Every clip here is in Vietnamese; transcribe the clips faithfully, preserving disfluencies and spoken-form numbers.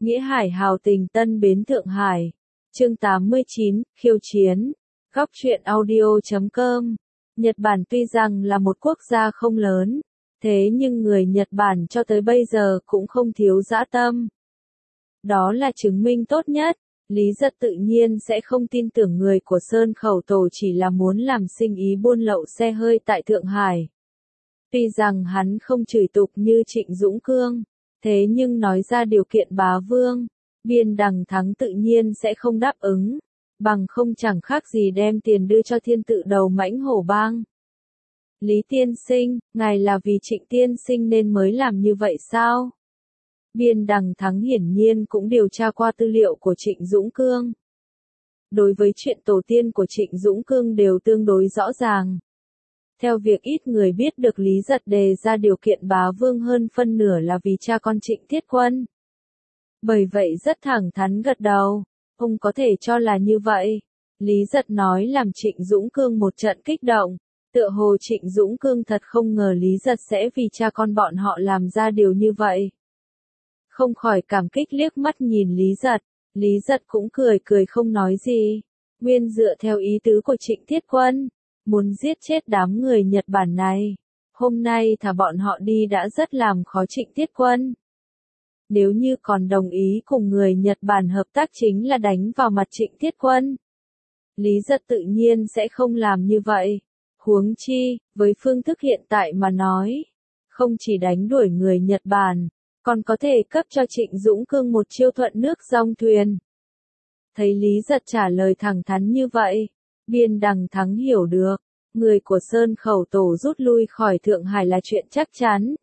Nghĩa Hải hào tình Tân Bến Thượng Hải. Chương tám mươi chín, khiêu chiến. Góc truyện audio chấm com. Nhật Bản tuy rằng là một quốc gia không lớn, thế nhưng người Nhật Bản cho tới bây giờ cũng không thiếu dã tâm. Đó là chứng minh tốt nhất. Lý Giật tự nhiên sẽ không tin tưởng người của Sơn Khẩu Tổ chỉ là muốn làm sinh ý buôn lậu xe hơi tại Thượng Hải. Tuy rằng hắn không chửi tục như Trịnh Dũng Cương, thế nhưng nói ra điều kiện bá vương, Biên Đằng Thắng tự nhiên sẽ không đáp ứng, bằng không chẳng khác gì đem tiền đưa cho thiên tự đầu mãnh hổ bang. Lý tiên sinh, ngài là vì Trịnh tiên sinh nên mới làm như vậy sao? Biên Đằng Thắng hiển nhiên cũng điều tra qua tư liệu của Trịnh Dũng Cương. Đối với chuyện tổ tiên của Trịnh Dũng Cương đều tương đối rõ ràng. Theo việc ít người biết được Lý Giật đề ra điều kiện bá vương hơn phân nửa là vì cha con Trịnh Thiết Quân. Bởi vậy rất thẳng thắn gật đầu, ông có thể cho là như vậy. Lý Giật nói làm Trịnh Dũng Cương một trận kích động, tựa hồ Trịnh Dũng Cương thật không ngờ Lý Giật sẽ vì cha con bọn họ làm ra điều như vậy. Không khỏi cảm kích liếc mắt nhìn Lý Giật, Lý Giật cũng cười cười không nói gì. Nguyên dựa theo ý tứ của Trịnh Thiết Quân, muốn giết chết đám người Nhật Bản này. Hôm nay thả bọn họ đi đã rất làm khó Trịnh Thiết Quân. Nếu như còn đồng ý cùng người Nhật Bản hợp tác chính là đánh vào mặt Trịnh Thiết Quân. Lý Giật tự nhiên sẽ không làm như vậy. Huống chi, với phương thức hiện tại mà nói, không chỉ đánh đuổi người Nhật Bản, còn có thể cấp cho Trịnh Dũng Cương một chiêu thuận nước dong thuyền. Thấy Lý Giật trả lời thẳng thắn như vậy, Biên Đằng Thắng hiểu được, người của Sơn Khẩu Tổ rút lui khỏi Thượng Hải là chuyện chắc chắn.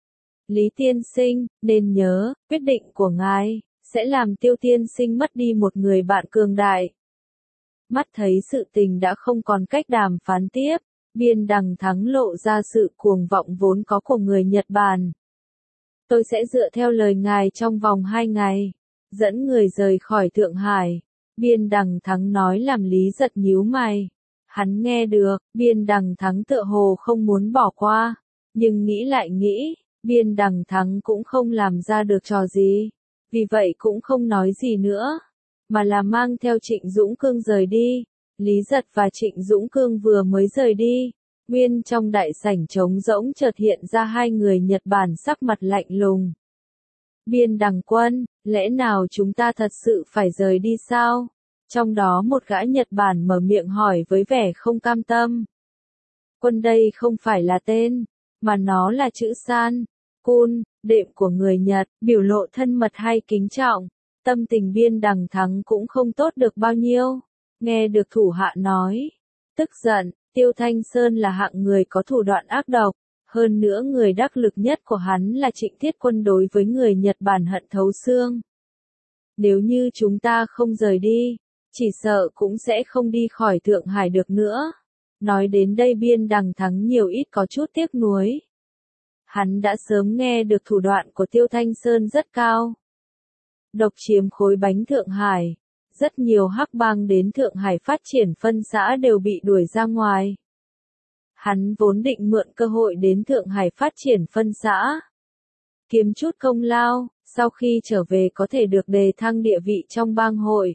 Lý tiên sinh, nên nhớ, quyết định của ngài, sẽ làm Tiêu tiên sinh mất đi một người bạn cường đại. Mắt thấy sự tình đã không còn cách đàm phán tiếp, Biên Đằng Thắng lộ ra sự cuồng vọng vốn có của người Nhật Bản. Tôi sẽ dựa theo lời ngài trong vòng hai ngày, dẫn người rời khỏi Thượng Hải. Biên Đằng Thắng nói làm Lý Giật nhíu mày. Hắn nghe được, Biên Đằng Thắng tựa hồ không muốn bỏ qua, nhưng nghĩ lại nghĩ, Biên Đằng Thắng cũng không làm ra được trò gì, vì vậy cũng không nói gì nữa, mà là mang theo Trịnh Dũng Cương rời đi. Lý Giật và Trịnh Dũng Cương vừa mới rời đi, nguyên trong đại sảnh trống rỗng chợt hiện ra hai người Nhật Bản sắc mặt lạnh lùng. Biên Đằng Quân, lẽ nào chúng ta thật sự phải rời đi sao? Trong đó một gã Nhật Bản mở miệng hỏi với vẻ không cam tâm. Quân đây không phải là tên, mà nó là chữ San, Kun, đệm của người Nhật, biểu lộ thân mật hay kính trọng. Tâm tình Biên Đằng Thắng cũng không tốt được bao nhiêu. Nghe được thủ hạ nói, tức giận, Tiêu Thanh Sơn là hạng người có thủ đoạn ác độc, hơn nữa người đắc lực nhất của hắn là Trịnh Thiết Quân đối với người Nhật Bản hận thấu xương. Nếu như chúng ta không rời đi, chỉ sợ cũng sẽ không đi khỏi Thượng Hải được nữa. Nói đến đây Biên Đằng Thắng nhiều ít có chút tiếc nuối. Hắn đã sớm nghe được thủ đoạn của Tiêu Thanh Sơn rất cao. Độc chiếm khối bánh Thượng Hải. Rất nhiều hắc bang đến Thượng Hải phát triển phân xã đều bị đuổi ra ngoài. Hắn vốn định mượn cơ hội đến Thượng Hải phát triển phân xã, kiếm chút công lao, sau khi trở về có thể được đề thăng địa vị trong bang hội.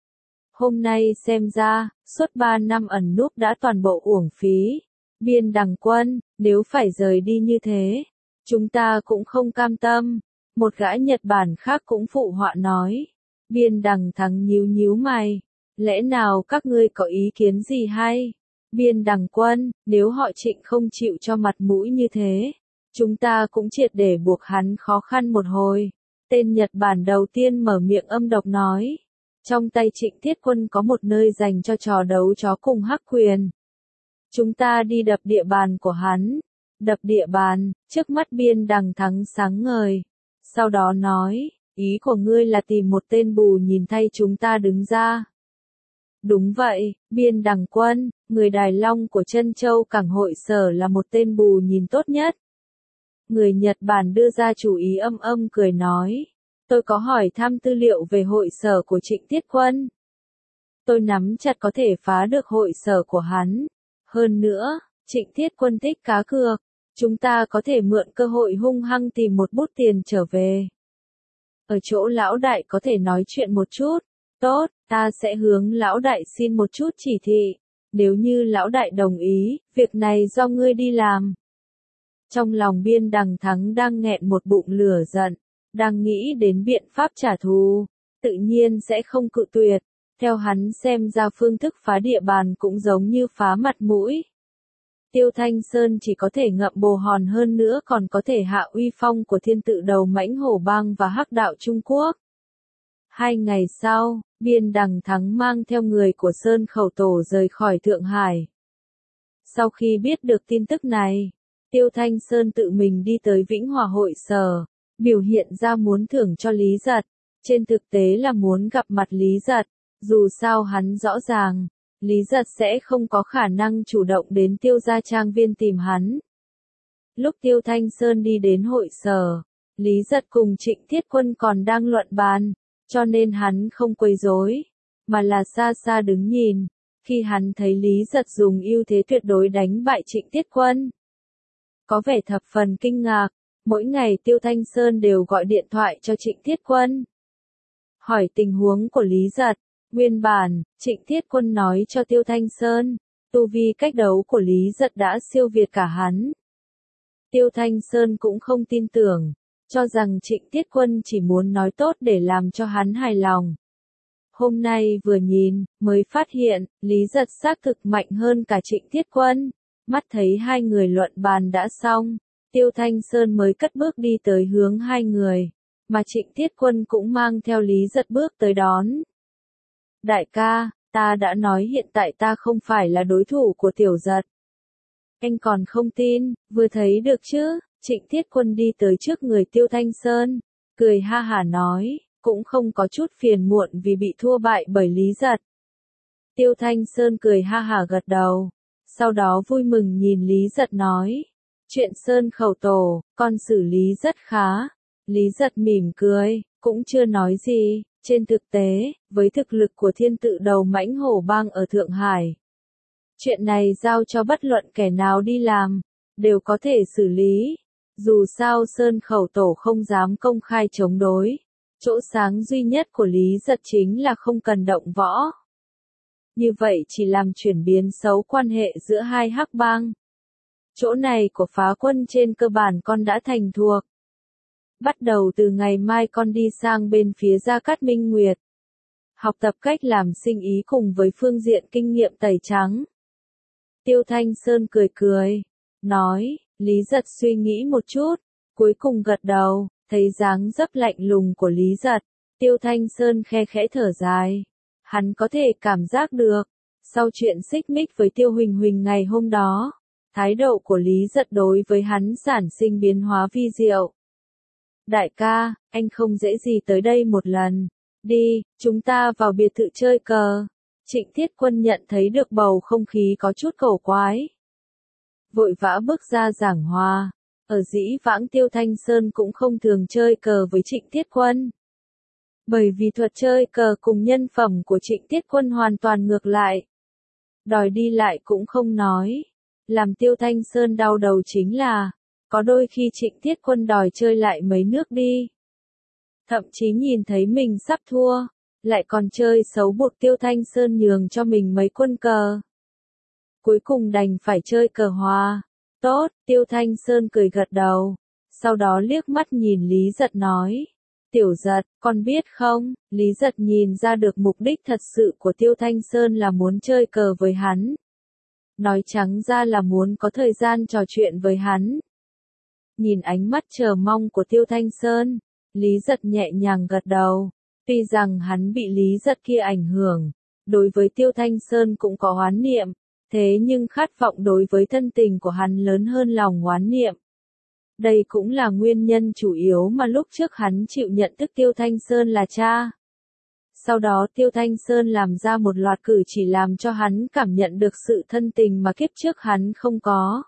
Hôm nay xem ra, suốt ba năm ẩn núp đã toàn bộ uổng phí. Biên Đằng Quân, nếu phải rời đi như thế, chúng ta cũng không cam tâm. Một gã Nhật Bản khác cũng phụ họa nói. Biên Đằng Thắng nhíu nhíu mày. Lẽ nào các ngươi có ý kiến gì hay? Biên Đằng Quân, nếu họ Trịnh không chịu cho mặt mũi như thế, chúng ta cũng triệt để buộc hắn khó khăn một hồi. Tên Nhật Bản đầu tiên mở miệng âm độc nói. Trong tay Trịnh Thiết Quân có một nơi dành cho trò đấu chó cùng hắc quyền. Chúng ta đi đập địa bàn của hắn. Đập địa bàn, trước mắt Biên Đằng Thắng sáng ngời. Sau đó nói, ý của ngươi là tìm một tên bù nhìn thay chúng ta đứng ra. Đúng vậy, Biên Đằng Quân, người Đài Long của Trân Châu Cảng Hội Sở là một tên bù nhìn tốt nhất. Người Nhật Bản đưa ra chủ ý âm âm cười nói. Tôi có hỏi thăm tư liệu về hội sở của Trịnh Thiết Quân. Tôi nắm chặt có thể phá được hội sở của hắn. Hơn nữa, Trịnh Thiết Quân thích cá cược. Chúng ta có thể mượn cơ hội hung hăng tìm một bút tiền trở về. Ở chỗ lão đại có thể nói chuyện một chút. Tốt, ta sẽ hướng lão đại xin một chút chỉ thị. Nếu như lão đại đồng ý, việc này do ngươi đi làm. Trong lòng Biên Đằng Thắng đang nghẹn một bụng lửa giận, đang nghĩ đến biện pháp trả thù, tự nhiên sẽ không cự tuyệt. Theo hắn xem ra phương thức phá địa bàn cũng giống như phá mặt mũi. Tiêu Thanh Sơn chỉ có thể ngậm bồ hòn hơn nữa còn có thể hạ uy phong của thiên tự đầu mãnh hổ bang và hắc đạo Trung Quốc. Hai ngày sau, Biên Đằng Thắng mang theo người của Sơn Khẩu Tổ rời khỏi Thượng Hải. Sau khi biết được tin tức này, Tiêu Thanh Sơn tự mình đi tới Vĩnh Hòa hội sở, biểu hiện ra muốn thưởng cho Lý Giật. Trên thực tế là muốn gặp mặt Lý Giật, dù sao hắn rõ ràng, Lý Giật sẽ không có khả năng chủ động đến Tiêu gia trang viên tìm hắn. Lúc Tiêu Thanh Sơn đi đến hội sở, Lý Giật cùng Trịnh Thiết Quân còn đang luận bàn, cho nên hắn không quấy rối, mà là xa xa đứng nhìn. Khi hắn thấy Lý Giật dùng ưu thế tuyệt đối đánh bại Trịnh Thiết Quân, có vẻ thập phần kinh ngạc. Mỗi ngày Tiêu Thanh Sơn đều gọi điện thoại cho Trịnh Thiết Quân, hỏi tình huống của Lý Giật. Nguyên bản, Trịnh Thiết Quân nói cho Tiêu Thanh Sơn, tu vi cách đấu của Lý Giật đã siêu việt cả hắn. Tiêu Thanh Sơn cũng không tin tưởng, cho rằng Trịnh Thiết Quân chỉ muốn nói tốt để làm cho hắn hài lòng. Hôm nay vừa nhìn, mới phát hiện, Lý Giật xác thực mạnh hơn cả Trịnh Thiết Quân. Mắt thấy hai người luận bàn đã xong, Tiêu Thanh Sơn mới cất bước đi tới hướng hai người, mà Trịnh Thiết Quân cũng mang theo Lý Giật bước tới đón. Đại ca, ta đã nói hiện tại ta không phải là đối thủ của Tiểu Giật. Anh còn không tin, vừa thấy được chứ? Trịnh Thiết Quân đi tới trước người Tiêu Thanh Sơn, cười ha hả nói, cũng không có chút phiền muộn vì bị thua bại bởi Lý Giật. Tiêu Thanh Sơn cười ha hả gật đầu, sau đó vui mừng nhìn Lý Giật nói, chuyện Sơn Khẩu Tổ, con xử lý rất khá. Lý Giật mỉm cười, cũng chưa nói gì. Trên thực tế, với thực lực của thiên tự đầu mãnh hổ bang ở Thượng Hải, chuyện này giao cho bất luận kẻ nào đi làm, đều có thể xử lý. Dù sao Sơn Khẩu Tổ không dám công khai chống đối. Chỗ sáng duy nhất của Lý Giật chính là không cần động võ. Như vậy chỉ làm chuyển biến xấu quan hệ giữa hai hắc bang. Chỗ này của Phá Quân trên cơ bản con đã thành thuộc. Bắt đầu từ ngày mai con đi sang bên phía Gia Cát Minh Nguyệt, học tập cách làm sinh ý cùng với phương diện kinh nghiệm tẩy trắng. Tiêu Thanh Sơn cười cười, nói, Lý Giật suy nghĩ một chút, cuối cùng gật đầu, thấy dáng dấp lạnh lùng của Lý Giật. Tiêu Thanh Sơn khe khẽ thở dài, hắn có thể cảm giác được, sau chuyện xích mích với Tiêu Huỳnh Huỳnh ngày hôm đó, thái độ của Lý Giật đối với hắn sản sinh biến hóa vi diệu. Đại ca, anh không dễ gì tới đây một lần. Đi, chúng ta vào biệt thự chơi cờ. Trịnh Thiết Quân nhận thấy được bầu không khí có chút cổ quái, vội vã bước ra giảng hòa. Ở dĩ vãng Tiêu Thanh Sơn cũng không thường chơi cờ với Trịnh Thiết Quân, bởi vì thuật chơi cờ cùng nhân phẩm của Trịnh Thiết Quân hoàn toàn ngược lại. Đòi đi lại cũng không nói. Làm Tiêu Thanh Sơn đau đầu chính là, có đôi khi Trịnh Thiết Quân đòi chơi lại mấy nước đi. Thậm chí nhìn thấy mình sắp thua, lại còn chơi xấu buộc Tiêu Thanh Sơn nhường cho mình mấy quân cờ. Cuối cùng đành phải chơi cờ hòa. Tốt, Tiêu Thanh Sơn cười gật đầu. Sau đó liếc mắt nhìn Lý Giật nói. Tiểu Giật, con biết không, Lý Giật nhìn ra được mục đích thật sự của Tiêu Thanh Sơn là muốn chơi cờ với hắn. Nói trắng ra là muốn có thời gian trò chuyện với hắn. Nhìn ánh mắt chờ mong của Tiêu Thanh Sơn, Lý Giật nhẹ nhàng gật đầu. Tuy rằng hắn bị Lý Giật kia ảnh hưởng, đối với Tiêu Thanh Sơn cũng có oán niệm, thế nhưng khát vọng đối với thân tình của hắn lớn hơn lòng oán niệm. Đây cũng là nguyên nhân chủ yếu mà lúc trước hắn chịu nhận thức Tiêu Thanh Sơn là cha. Sau đó Tiêu Thanh Sơn làm ra một loạt cử chỉ làm cho hắn cảm nhận được sự thân tình mà kiếp trước hắn không có.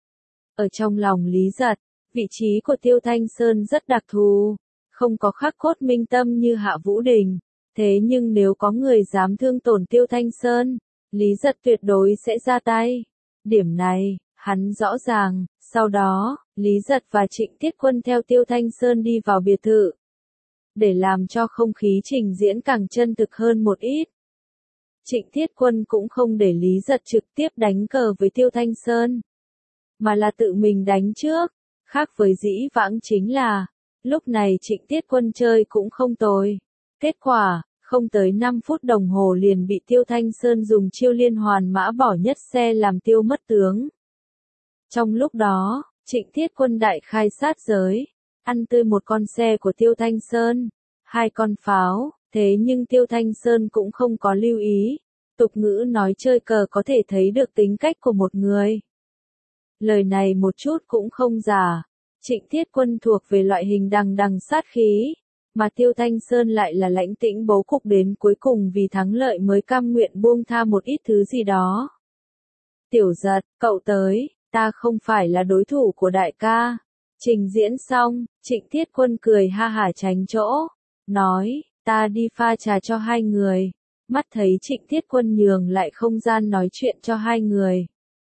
Ở trong lòng Lý Giật, vị trí của Tiêu Thanh Sơn rất đặc thù, không có khắc cốt minh tâm như Hạ Vũ Đình. Thế nhưng nếu có người dám thương tổn Tiêu Thanh Sơn, Lý Giật tuyệt đối sẽ ra tay. Điểm này, hắn rõ ràng. Sau đó, Lý Giật và Trịnh Thiết Quân theo Tiêu Thanh Sơn đi vào biệt thự. để làm cho không khí trình diễn càng chân thực hơn một ít. Trịnh Thiết Quân cũng không để Lý Giật trực tiếp đánh cờ với Tiêu Thanh Sơn, mà là tự mình đánh trước. Khác với dĩ vãng chính là, lúc này Trịnh Thiết Quân chơi cũng không tồi. Kết quả, không tới năm phút đồng hồ liền bị Tiêu Thanh Sơn dùng chiêu liên hoàn mã bỏ nhất xe làm tiêu mất tướng. Trong lúc đó, Trịnh Thiết Quân đại khai sát giới, ăn tươi một con xe của Tiêu Thanh Sơn, hai con pháo, thế nhưng Tiêu Thanh Sơn cũng không có lưu ý. Tục ngữ nói chơi cờ có thể thấy được tính cách của một người. Lời này một chút cũng không giả. Trịnh Thiết Quân thuộc về loại hình đằng đằng sát khí, mà Tiêu Thanh Sơn lại là lãnh tĩnh bố cục đến cuối cùng vì thắng lợi mới cam nguyện buông tha một ít thứ gì đó. Tiểu Giật, cậu tới, ta không phải là đối thủ của đại ca. Trình diễn xong, Trịnh Thiết Quân cười ha hả tránh chỗ, nói, ta đi pha trà cho hai người. Mắt thấy Trịnh Thiết Quân nhường lại không gian nói chuyện cho hai người.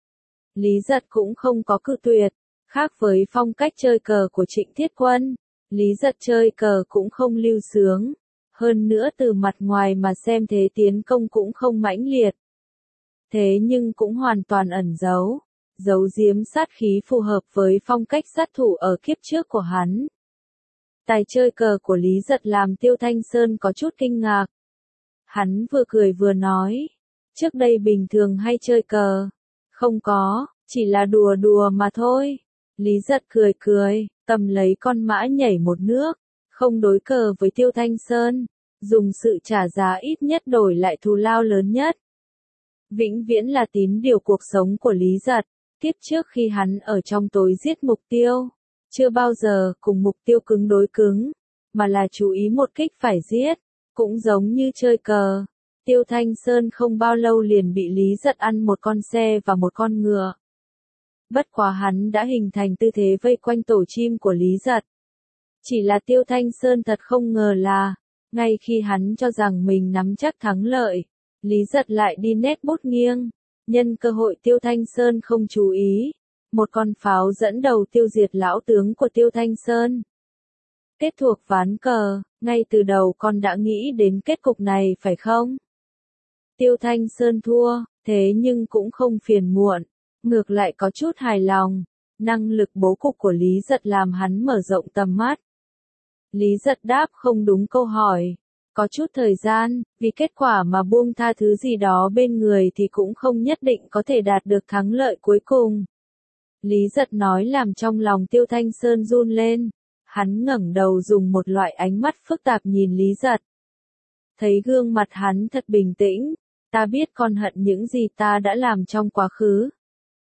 Lý Giật cũng không có cự tuyệt, khác với phong cách chơi cờ của Trịnh Thiết Quân, Lý Giật chơi cờ cũng không lưu sướng, hơn nữa từ mặt ngoài mà xem thế tiến công cũng không mãnh liệt. Thế nhưng cũng hoàn toàn ẩn giấu, giấu giếm sát khí phù hợp với phong cách sát thủ ở kiếp trước của hắn. Tài chơi cờ của Lý Giật làm Tiêu Thanh Sơn có chút kinh ngạc. Hắn vừa cười vừa nói, trước đây bình thường hay chơi cờ, không có, chỉ là đùa đùa mà thôi. Lý Giật cười cười, cầm lấy con mã nhảy một nước, không đối cờ với Tiêu Thanh Sơn, dùng sự trả giá ít nhất đổi lại thù lao lớn nhất. Vĩnh viễn là tín điều cuộc sống của Lý Giật, kiếp trước khi hắn ở trong tối giết mục tiêu, chưa bao giờ cùng mục tiêu cứng đối cứng, mà là chú ý một kích phải giết, cũng giống như chơi cờ. Tiêu Thanh Sơn không bao lâu liền bị Lý Giật ăn một con xe và một con ngựa. Bất quá hắn đã hình thành tư thế vây quanh tổ chim của Lý Giật. Chỉ là Tiêu Thanh Sơn thật không ngờ là, ngay khi hắn cho rằng mình nắm chắc thắng lợi, Lý Giật lại đi nét bút nghiêng. Nhân cơ hội Tiêu Thanh Sơn không chú ý, một con pháo dẫn đầu tiêu diệt lão tướng của Tiêu Thanh Sơn. Kết thuộc ván cờ, ngay từ đầu con đã nghĩ đến kết cục này phải không? Tiêu Thanh Sơn thua, thế nhưng cũng không phiền muộn, ngược lại có chút hài lòng. Năng lực bố cục của Lý Giật làm hắn mở rộng tầm mắt. Lý Giật đáp không đúng câu hỏi. Có chút thời gian, vì kết quả mà buông tha thứ gì đó bên người thì cũng không nhất định có thể đạt được thắng lợi cuối cùng. Lý Giật nói làm trong lòng Tiêu Thanh Sơn run lên. Hắn ngẩng đầu dùng một loại ánh mắt phức tạp nhìn Lý Giật. Thấy gương mặt hắn thật bình tĩnh, ta biết con hận những gì ta đã làm trong quá khứ.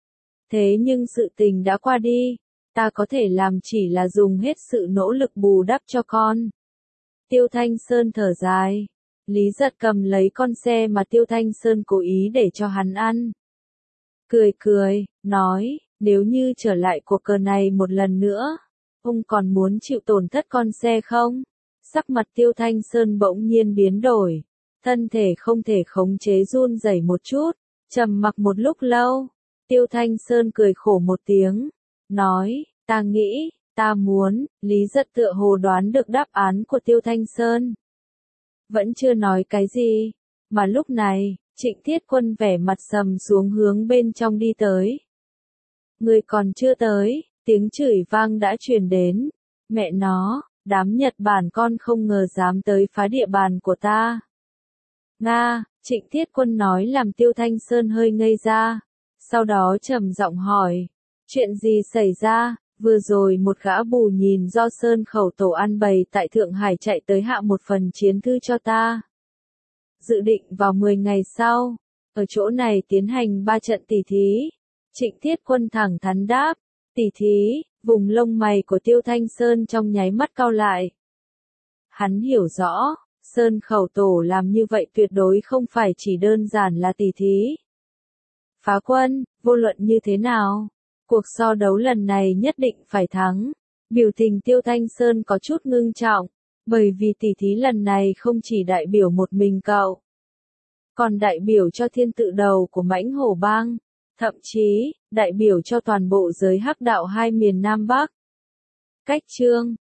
Thế nhưng sự tình đã qua đi, ta có thể làm chỉ là dùng hết sự nỗ lực bù đắp cho con. Tiêu Thanh Sơn thở dài. Lý Giật cầm lấy con xe mà Tiêu Thanh Sơn cố ý để cho hắn ăn. Cười cười, nói, nếu như trở lại cuộc cờ này một lần nữa, ông còn muốn chịu tổn thất con xe không? Sắc mặt Tiêu Thanh Sơn bỗng nhiên biến đổi. Thân thể không thể khống chế run rẩy một chút, trầm mặc một lúc lâu. Tiêu Thanh Sơn cười khổ một tiếng, nói, ta nghĩ, ta muốn. Lý Giật tựa hồ đoán được đáp án của Tiêu Thanh Sơn. Vẫn chưa nói cái gì, mà lúc này, Trịnh Thiết Quân vẻ mặt sầm xuống hướng bên trong đi tới. Người còn chưa tới, tiếng chửi vang đã truyền đến. Mẹ nó, đám Nhật Bản con không ngờ dám tới phá địa bàn của ta. Nga, Trịnh Thiết Quân nói làm Tiêu Thanh Sơn hơi ngây ra. Sau đó trầm giọng hỏi, chuyện gì xảy ra? Vừa rồi một gã bù nhìn do Sơn Khẩu Tổ an bày tại Thượng Hải chạy tới hạ một phần chiến thư cho ta. Dự định vào mười ngày sau, ở chỗ này tiến hành ba trận tỷ thí. Trịnh Thiết Quân thẳng thắn đáp, tỷ thí, vùng lông mày của Tiêu Thanh Sơn trong nháy mắt cau lại. Hắn hiểu rõ, Sơn Khẩu Tổ làm như vậy tuyệt đối không phải chỉ đơn giản là tỷ thí. Phá quân, vô luận như thế nào, cuộc so đấu lần này nhất định phải thắng. Biểu tình Tiêu Thanh Sơn có chút ngưng trọng, bởi vì tỷ thí lần này không chỉ đại biểu một mình cậu, còn đại biểu cho thiên tự đầu của Mãnh Hổ Bang, thậm chí, đại biểu cho toàn bộ giới hắc đạo hai miền Nam Bắc. Cách chương